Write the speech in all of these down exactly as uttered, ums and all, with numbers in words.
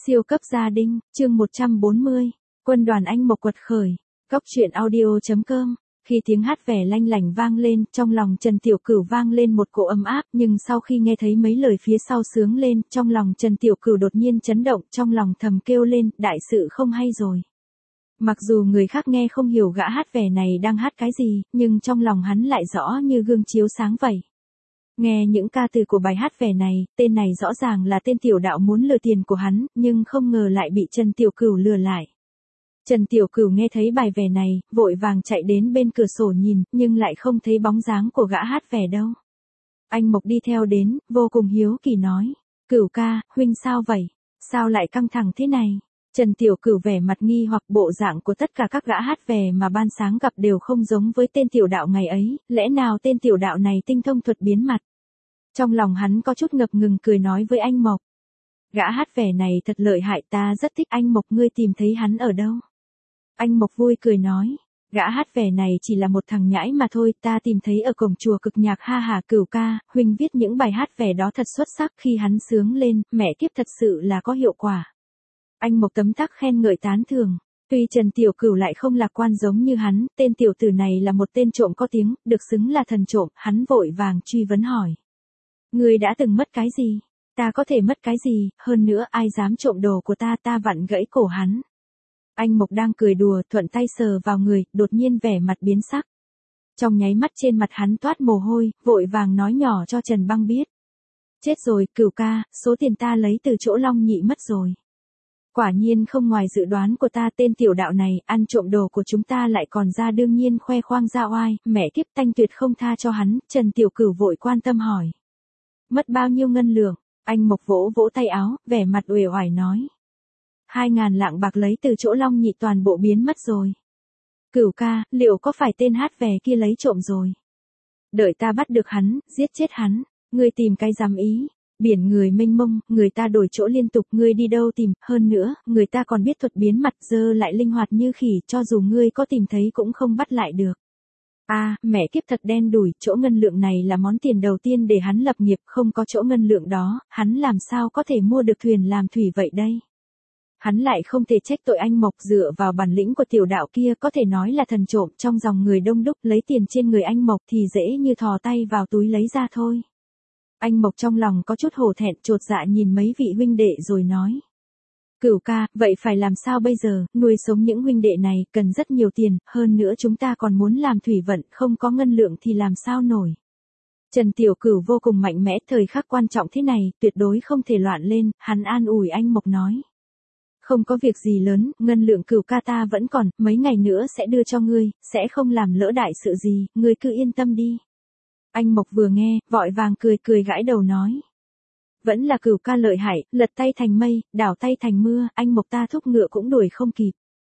Siêu cấp gia đình, chương một trăm bốn mươi, quân đoàn anh Mộc quật khởi. Góc truyện audio chấm com. Khi tiếng hát vẻ lanh lảnh vang lên, trong lòng Trần Tiểu Cửu vang lên một cỗ ấm áp, nhưng sau khi nghe thấy mấy lời phía sau sướng lên, trong lòng Trần Tiểu Cửu đột nhiên chấn động, trong lòng thầm kêu lên, đại sự không hay rồi. Mặc dù người khác nghe không hiểu gã hát vẻ này đang hát cái gì, nhưng trong lòng hắn lại rõ như gương chiếu sáng vậy. Nghe những ca từ của bài hát vẻ này, tên này rõ ràng là tên tiểu đạo muốn lừa tiền của hắn, nhưng không ngờ lại bị Trần Tiểu Cửu lừa lại. Trần Tiểu Cửu nghe thấy bài vẻ này, vội vàng chạy đến bên cửa sổ nhìn, nhưng lại không thấy bóng dáng của gã hát vẻ đâu. Anh Mộc đi theo đến, vô cùng hiếu kỳ nói, Cửu ca, huynh sao vậy? Sao lại căng thẳng thế này? Trần Tiểu Cửu vẻ mặt nghi hoặc bộ dạng của tất cả các gã hát vẻ mà ban sáng gặp đều không giống với tên tiểu đạo ngày ấy, lẽ nào tên tiểu đạo này tinh thông thuật biến mặt? Trong lòng hắn có chút ngập ngừng cười nói với anh Mộc. Gã hát vẻ này thật lợi hại, ta rất thích anh Mộc, ngươi tìm thấy hắn ở đâu? Anh Mộc vui cười nói, gã hát vẻ này chỉ là một thằng nhãi mà thôi, ta tìm thấy ở cổng chùa Cực Nhạc. Ha hà, Cửu ca, huynh viết những bài hát vẻ đó thật xuất sắc, khi hắn sướng lên, mẹ kiếp thật sự là có hiệu quả. Anh Mộc tấm tắc khen ngợi tán thưởng. Tuy Trần Tiểu Cửu lại không lạc quan giống như hắn, tên tiểu tử này là một tên trộm có tiếng, được xứng là thần trộm, hắn vội vàng truy vấn hỏi. Ngươi đã từng mất cái gì? Ta có thể mất cái gì, hơn nữa ai dám trộm đồ của ta, ta vặn gãy cổ hắn. Anh Mộc đang cười đùa, thuận tay sờ vào người, đột nhiên vẻ mặt biến sắc. Trong nháy mắt trên mặt hắn toát mồ hôi, vội vàng nói nhỏ cho Trần Băng biết. Chết rồi, Cửu ca, số tiền ta lấy từ chỗ Long Nhị mất rồi. Quả nhiên không ngoài dự đoán của ta, tên tiểu đạo này, ăn trộm đồ của chúng ta lại còn ra đương nhiên khoe khoang ra oai, mẹ kiếp tanh tuyệt không tha cho hắn. Trần Tiểu Cửu vội quan tâm hỏi. Mất bao nhiêu ngân lượng? Anh Mộc vỗ vỗ tay áo, vẻ mặt uể oải nói. Hai ngàn lạng bạc lấy từ chỗ Long Nhị toàn bộ biến mất rồi. Cửu ca, liệu có phải tên hát về kia lấy trộm rồi? Đợi ta bắt được hắn, giết chết hắn, ngươi tìm cái dám ý. Biển người mênh mông, người ta đổi chỗ liên tục, ngươi đi đâu tìm, hơn nữa, người ta còn biết thuật biến mặt, dơ lại linh hoạt như khỉ, cho dù ngươi có tìm thấy cũng không bắt lại được. A, à, mẹ kiếp thật đen đủi, chỗ ngân lượng này là món tiền đầu tiên để hắn lập nghiệp, không có chỗ ngân lượng đó, hắn làm sao có thể mua được thuyền làm thủy vậy đây? Hắn lại không thể trách tội anh Mộc, dựa vào bản lĩnh của tiểu đạo kia có thể nói là thần trộm, trong dòng người đông đúc lấy tiền trên người anh Mộc thì dễ như thò tay vào túi lấy ra thôi. Anh Mộc trong lòng có chút hổ thẹn, chột dạ nhìn mấy vị huynh đệ rồi nói. Cửu ca, vậy phải làm sao bây giờ, nuôi sống những huynh đệ này cần rất nhiều tiền, hơn nữa chúng ta còn muốn làm thủy vận, không có ngân lượng thì làm sao nổi. Trần Tiểu Cửu vô cùng mạnh mẽ, thời khắc quan trọng thế này, tuyệt đối không thể loạn lên, hắn an ủi anh Mộc nói. Không có việc gì lớn, ngân lượng Cửu ca ta vẫn còn, mấy ngày nữa sẽ đưa cho ngươi, sẽ không làm lỡ đại sự gì, ngươi cứ yên tâm đi. Anh Mộc vừa nghe, vội vàng cười cười gãi đầu nói. Vẫn là Cửu ca lợi hại, lật tay thành mây, đảo tay thành mưa, anh Mộc ta thúc ngựa cũng đuổi không kịp.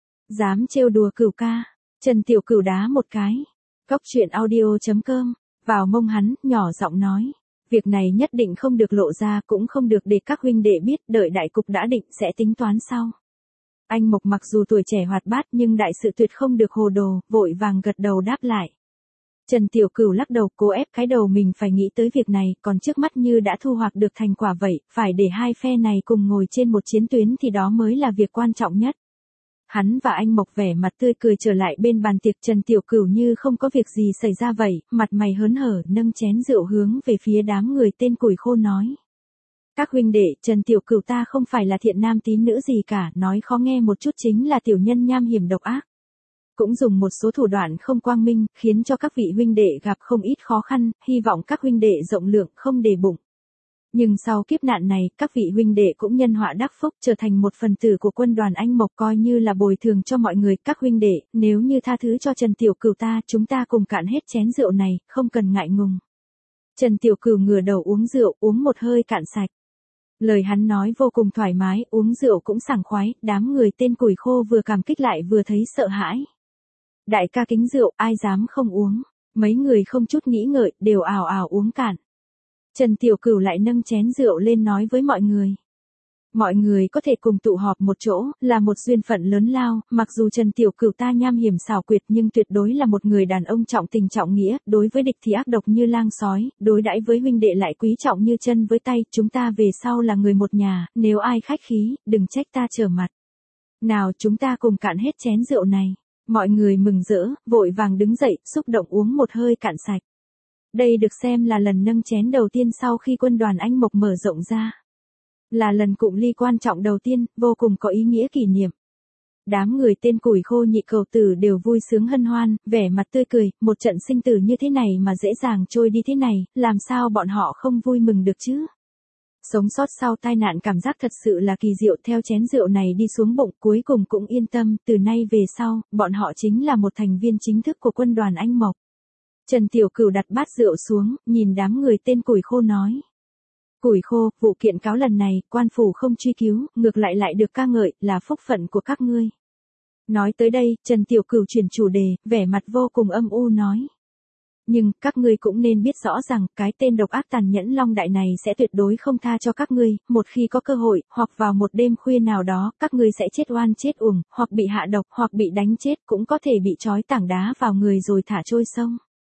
Dám trêu đùa Cửu ca, Trần Tiểu Cửu đá một cái. Góc truyện audio chấm com, vào mông hắn, nhỏ giọng nói. Việc này nhất định không được lộ ra, cũng không được để các huynh đệ biết, đợi đại cục đã định sẽ tính toán sau. Anh Mộc mặc dù tuổi trẻ hoạt bát nhưng đại sự tuyệt không được hồ đồ, vội vàng gật đầu đáp lại. Trần Tiểu Cửu lắc đầu, cố ép cái đầu mình phải nghĩ tới việc này, còn trước mắt như đã thu hoạch được thành quả vậy, phải để hai phe này cùng ngồi trên một chiến tuyến thì đó mới là việc quan trọng nhất. Hắn và anh Mộc vẻ mặt tươi cười trở lại bên bàn tiệc, Trần Tiểu Cửu như không có việc gì xảy ra vậy, mặt mày hớn hở, nâng chén rượu hướng về phía đám người tên củi khô nói. Các huynh đệ, Trần Tiểu Cửu ta không phải là thiện nam tín nữ gì cả, nói khó nghe một chút chính là tiểu nhân nham hiểm độc ác. Cũng dùng một số thủ đoạn không quang minh, khiến cho các vị huynh đệ gặp không ít khó khăn, hy vọng các huynh đệ rộng lượng, không để bụng. Nhưng sau kiếp nạn này, các vị huynh đệ cũng nhân họa đắc phúc, trở thành một phần tử của quân đoàn anh Mộc, coi như là bồi thường cho mọi người. Các huynh đệ, nếu như tha thứ cho Trần Tiểu Cửu ta, chúng ta cùng cạn hết chén rượu này, không cần ngại ngùng. Trần Tiểu Cửu ngửa đầu uống rượu, uống một hơi cạn sạch. Lời hắn nói vô cùng thoải mái, uống rượu cũng sảng khoái, đám người tên củi khô vừa cảm kích lại vừa thấy sợ hãi. Đại ca kính rượu, ai dám không uống, mấy người không chút nghĩ ngợi, đều ào ào uống cạn. Trần Tiểu Cửu lại nâng chén rượu lên nói với mọi người. Mọi người có thể cùng tụ họp một chỗ, là một duyên phận lớn lao, mặc dù Trần Tiểu Cửu ta nham hiểm xảo quyệt nhưng tuyệt đối là một người đàn ông trọng tình trọng nghĩa, đối với địch thì ác độc như lang sói, đối đãi với huynh đệ lại quý trọng như chân với tay, chúng ta về sau là người một nhà, nếu ai khách khí, đừng trách ta trở mặt. Nào chúng ta cùng cạn hết chén rượu này. Mọi người mừng rỡ, vội vàng đứng dậy, xúc động uống một hơi cạn sạch. Đây được xem là lần nâng chén đầu tiên sau khi quân đoàn Anh Mộc mở rộng ra. Là lần cụng ly quan trọng đầu tiên, vô cùng có ý nghĩa kỷ niệm. Đám người tên Củi Khô Nhị Cầu Tử đều vui sướng hân hoan, vẻ mặt tươi cười, một trận sinh tử như thế này mà dễ dàng trôi đi thế này, làm sao bọn họ không vui mừng được chứ? Sống sót sau tai nạn cảm giác thật sự là kỳ diệu, theo chén rượu này đi xuống bụng, cuối cùng cũng yên tâm, từ nay về sau, bọn họ chính là một thành viên chính thức của quân đoàn Anh Mộc. Trần Tiểu Cửu đặt bát rượu xuống, nhìn đám người tên Củi Khô nói. Củi Khô, vụ kiện cáo lần này, quan phủ không truy cứu, ngược lại lại được ca ngợi, là phúc phận của các ngươi. Nói tới đây, Trần Tiểu Cửu chuyển chủ đề, vẻ mặt vô cùng âm u nói. Nhưng, các ngươi cũng nên biết rõ rằng, cái tên độc ác tàn nhẫn Long Đại này sẽ tuyệt đối không tha cho các ngươi, một khi có cơ hội, hoặc vào một đêm khuya nào đó, các ngươi sẽ chết oan chết uổng, hoặc bị hạ độc, hoặc bị đánh chết, cũng có thể bị trói tảng đá vào người rồi thả trôi sông.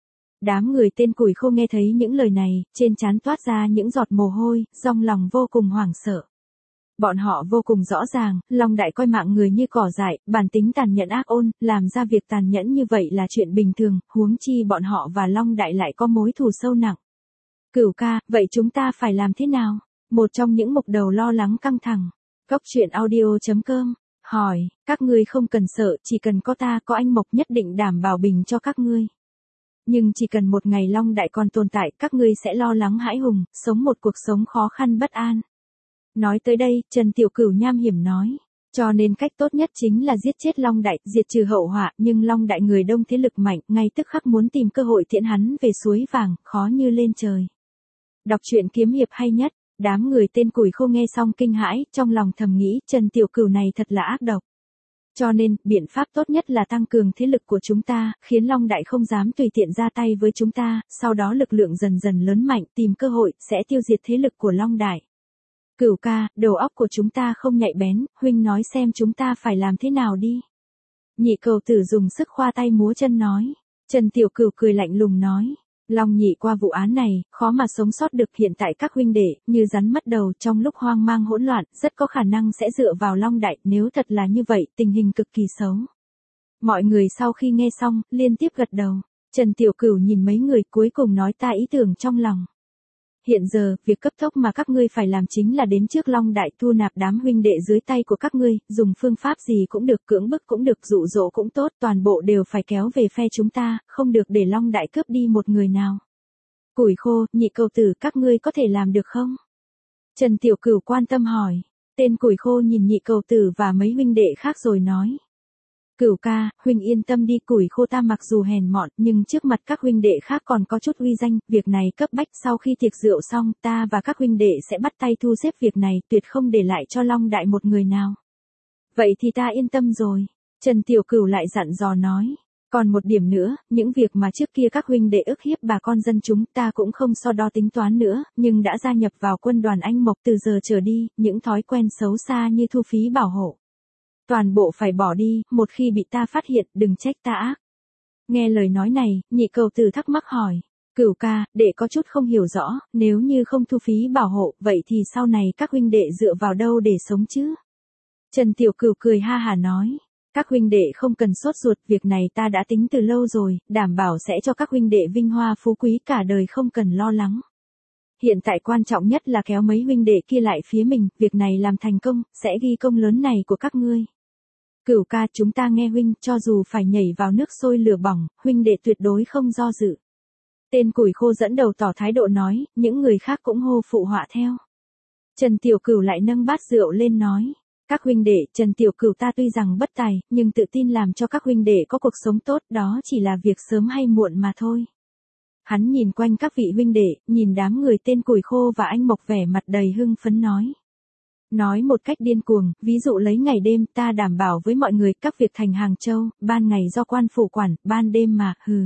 Đám người tên Củi Khô nghe thấy những lời này, trên trán toát ra những giọt mồ hôi, trong lòng vô cùng hoảng sợ. Bọn họ vô cùng rõ ràng, Long Đại coi mạng người như cỏ dại, bản tính tàn nhẫn ác ôn, làm ra việc tàn nhẫn như vậy là chuyện bình thường, huống chi bọn họ và Long Đại lại có mối thù sâu nặng. Cửu ca, vậy chúng ta phải làm thế nào? Một trong những mục đầu lo lắng căng thẳng. Cốc truyện audio chấm com hỏi, các ngươi không cần sợ, chỉ cần có ta, có anh Mộc nhất định đảm bảo bình cho các ngươi. Nhưng chỉ cần một ngày Long Đại còn tồn tại, các ngươi sẽ lo lắng hãi hùng, sống một cuộc sống khó khăn bất an. Nói tới đây, Trần Tiểu Cửu nham hiểm nói, cho nên cách tốt nhất chính là giết chết Long Đại, diệt trừ hậu họa, nhưng Long Đại người đông thế lực mạnh, ngay tức khắc muốn tìm cơ hội tiễn hắn về suối vàng, khó như lên trời. Đọc truyện kiếm hiệp hay nhất, đám người tên Củi Khô nghe xong kinh hãi, trong lòng thầm nghĩ, Trần Tiểu Cửu này thật là ác độc. Cho nên, biện pháp tốt nhất là tăng cường thế lực của chúng ta, khiến Long Đại không dám tùy tiện ra tay với chúng ta, sau đó lực lượng dần dần lớn mạnh, tìm cơ hội, sẽ tiêu diệt thế lực của Long Đại. Cửu ca, đầu óc của chúng ta không nhạy bén, huynh nói xem chúng ta phải làm thế nào đi. Nhị Cầu Tử dùng sức khoa tay múa chân nói. Trần Tiểu Cửu cười lạnh lùng nói. Long Nhị qua vụ án này, khó mà sống sót được, hiện tại các huynh đệ, như rắn mất đầu trong lúc hoang mang hỗn loạn, rất có khả năng sẽ dựa vào Long Đại, nếu thật là như vậy, tình hình cực kỳ xấu. Mọi người sau khi nghe xong, liên tiếp gật đầu. Trần Tiểu Cửu nhìn mấy người cuối cùng nói ta ý tưởng trong lòng. Hiện giờ, việc cấp tốc mà các ngươi phải làm chính là đến trước Long Đại thu nạp đám huynh đệ dưới tay của các ngươi, dùng phương pháp gì cũng được, cưỡng bức cũng được, dụ dỗ cũng tốt, toàn bộ đều phải kéo về phe chúng ta, không được để Long Đại cướp đi một người nào. Củi Khô, Nhị Cầu Tử, các ngươi có thể làm được không? Trần Tiểu Cửu quan tâm hỏi. Tên Củi Khô nhìn Nhị Cầu Tử và mấy huynh đệ khác rồi nói. Cửu ca, huynh yên tâm đi, Củi Khô ta mặc dù hèn mọn, nhưng trước mặt các huynh đệ khác còn có chút uy danh, việc này cấp bách, sau khi tiệc rượu xong, ta và các huynh đệ sẽ bắt tay thu xếp việc này, tuyệt không để lại cho Long Đại một người nào. Vậy thì ta yên tâm rồi. Trần Tiểu Cửu lại dặn dò nói. Còn một điểm nữa, những việc mà trước kia các huynh đệ ức hiếp bà con dân chúng ta cũng không so đo tính toán nữa, nhưng đã gia nhập vào quân đoàn Anh Mộc từ giờ trở đi, những thói quen xấu xa như thu phí bảo hộ. Toàn bộ phải bỏ đi, một khi bị ta phát hiện, đừng trách ta ác. Nghe lời nói này, Nhị Cầu Tử thắc mắc hỏi. Cửu ca, đệ có chút không hiểu rõ, nếu như không thu phí bảo hộ, vậy thì sau này các huynh đệ dựa vào đâu để sống chứ? Trần Tiểu Cửu cười ha hà nói. Các huynh đệ không cần sốt ruột, việc này ta đã tính từ lâu rồi, đảm bảo sẽ cho các huynh đệ vinh hoa phú quý cả đời không cần lo lắng. Hiện tại quan trọng nhất là kéo mấy huynh đệ kia lại phía mình, việc này làm thành công, sẽ ghi công lớn này của các ngươi. Cửu ca, chúng ta nghe huynh, cho dù phải nhảy vào nước sôi lửa bỏng, huynh đệ tuyệt đối không do dự. Tên Củi Khô dẫn đầu tỏ thái độ nói, những người khác cũng hô phụ họa theo. Trần Tiểu Cửu lại nâng bát rượu lên nói. Các huynh đệ, Trần Tiểu Cửu ta tuy rằng bất tài, nhưng tự tin làm cho các huynh đệ có cuộc sống tốt, đó chỉ là việc sớm hay muộn mà thôi. Hắn nhìn quanh các vị huynh đệ, nhìn đám người tên Củi Khô và Anh Mộc vẻ mặt đầy hưng phấn nói. Nói một cách điên cuồng, ví dụ lấy ngày đêm, ta đảm bảo với mọi người, các việc thành Hàng Châu, ban ngày do quan phủ quản, ban đêm mà, hừ.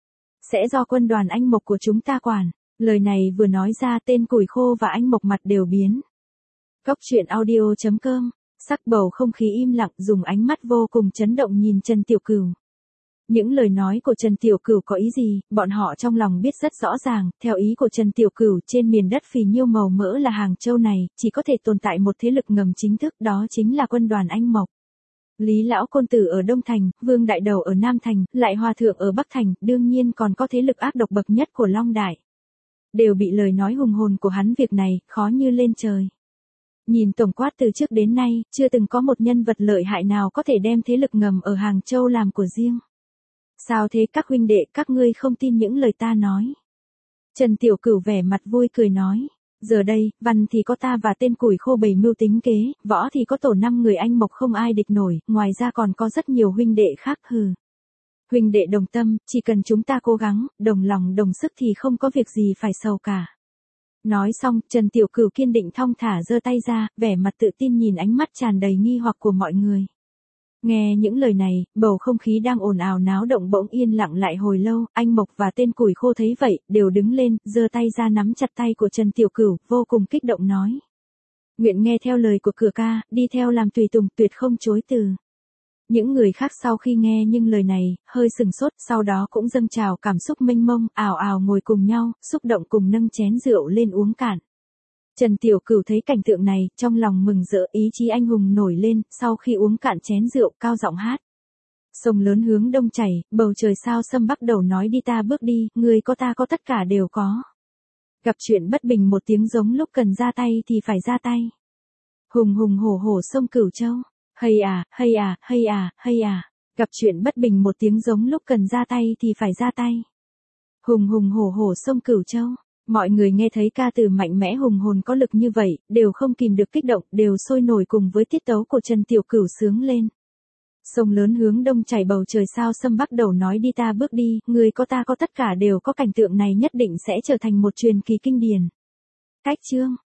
Sẽ do quân đoàn Anh Mộc của chúng ta quản. Lời này vừa nói ra, tên Củi Khô và Anh Mộc mặt đều biến. Cóc truyện audio chấm com, sắc bầu không khí im lặng, dùng ánh mắt vô cùng chấn động nhìn Trần Tiểu Cửu. Những lời nói của Trần Tiểu Cửu có ý gì, bọn họ trong lòng biết rất rõ ràng, theo ý của Trần Tiểu Cửu trên miền đất phì nhiêu màu mỡ là Hàng Châu này, chỉ có thể tồn tại một thế lực ngầm chính thức, đó chính là quân đoàn Anh Mộc. Lý Lão Côn Tử ở Đông Thành, Vương Đại Đầu ở Nam Thành, lại Hòa Thượng ở Bắc Thành, đương nhiên còn có thế lực ác độc bậc nhất của Long Đại. Đều bị lời nói hùng hồn của hắn việc này, khó như lên trời. Nhìn tổng quát từ trước đến nay, chưa từng có một nhân vật lợi hại nào có thể đem thế lực ngầm ở Hàng Châu làm của riêng. Sao thế các huynh đệ, các ngươi không tin những lời ta nói? Trần Tiểu Cửu vẻ mặt vui cười nói. Giờ đây, văn thì có ta và tên củi khô bày mưu tính kế, võ thì có tổ năm người Anh Mộc không ai địch nổi, ngoài ra còn có rất nhiều huynh đệ khác hừ. Huynh đệ đồng tâm, chỉ cần chúng ta cố gắng, đồng lòng đồng sức thì không có việc gì phải sầu cả. Nói xong, Trần Tiểu Cửu kiên định thong thả giơ tay ra, vẻ mặt tự tin nhìn ánh mắt tràn đầy nghi hoặc của mọi người. Nghe những lời này, bầu không khí đang ồn ào náo động bỗng yên lặng lại hồi lâu, Anh Mộc và tên củi khô thấy vậy, đều đứng lên, giơ tay ra nắm chặt tay của Trần Tiểu Cửu, vô cùng kích động nói. Nguyện nghe theo lời của cửa ca, đi theo làm tùy tùng, tuyệt không chối từ. Những người khác sau khi nghe những lời này, hơi sừng sốt, sau đó cũng dâng trào cảm xúc mênh mông, ào ào ngồi cùng nhau, xúc động cùng nâng chén rượu lên uống cạn. Trần Tiểu Cửu thấy cảnh tượng này, trong lòng mừng rỡ, ý chí anh hùng nổi lên, sau khi uống cạn chén rượu, cao giọng hát. Sông lớn hướng đông chảy, bầu trời sao sâm bắt đầu nói đi ta bước đi, người có ta có tất cả đều có. Gặp chuyện bất bình một tiếng giống lúc cần ra tay thì phải ra tay. Hùng hùng hổ hổ sông Cửu Châu, hay à, hay à, hay à, hay à. Gặp chuyện bất bình một tiếng giống lúc cần ra tay thì phải ra tay. Hùng hùng hổ hổ sông Cửu Châu. Mọi người nghe thấy ca từ mạnh mẽ hùng hồn có lực như vậy, đều không kìm được kích động, đều sôi nổi cùng với tiết tấu của Trần Tiểu Cửu sướng lên. Sông lớn hướng đông chảy bầu trời sao sâm bắt đầu nói đi ta bước đi, người có ta có tất cả đều có, cảnh tượng này nhất định sẽ trở thành một truyền kỳ kinh điển. Cách chương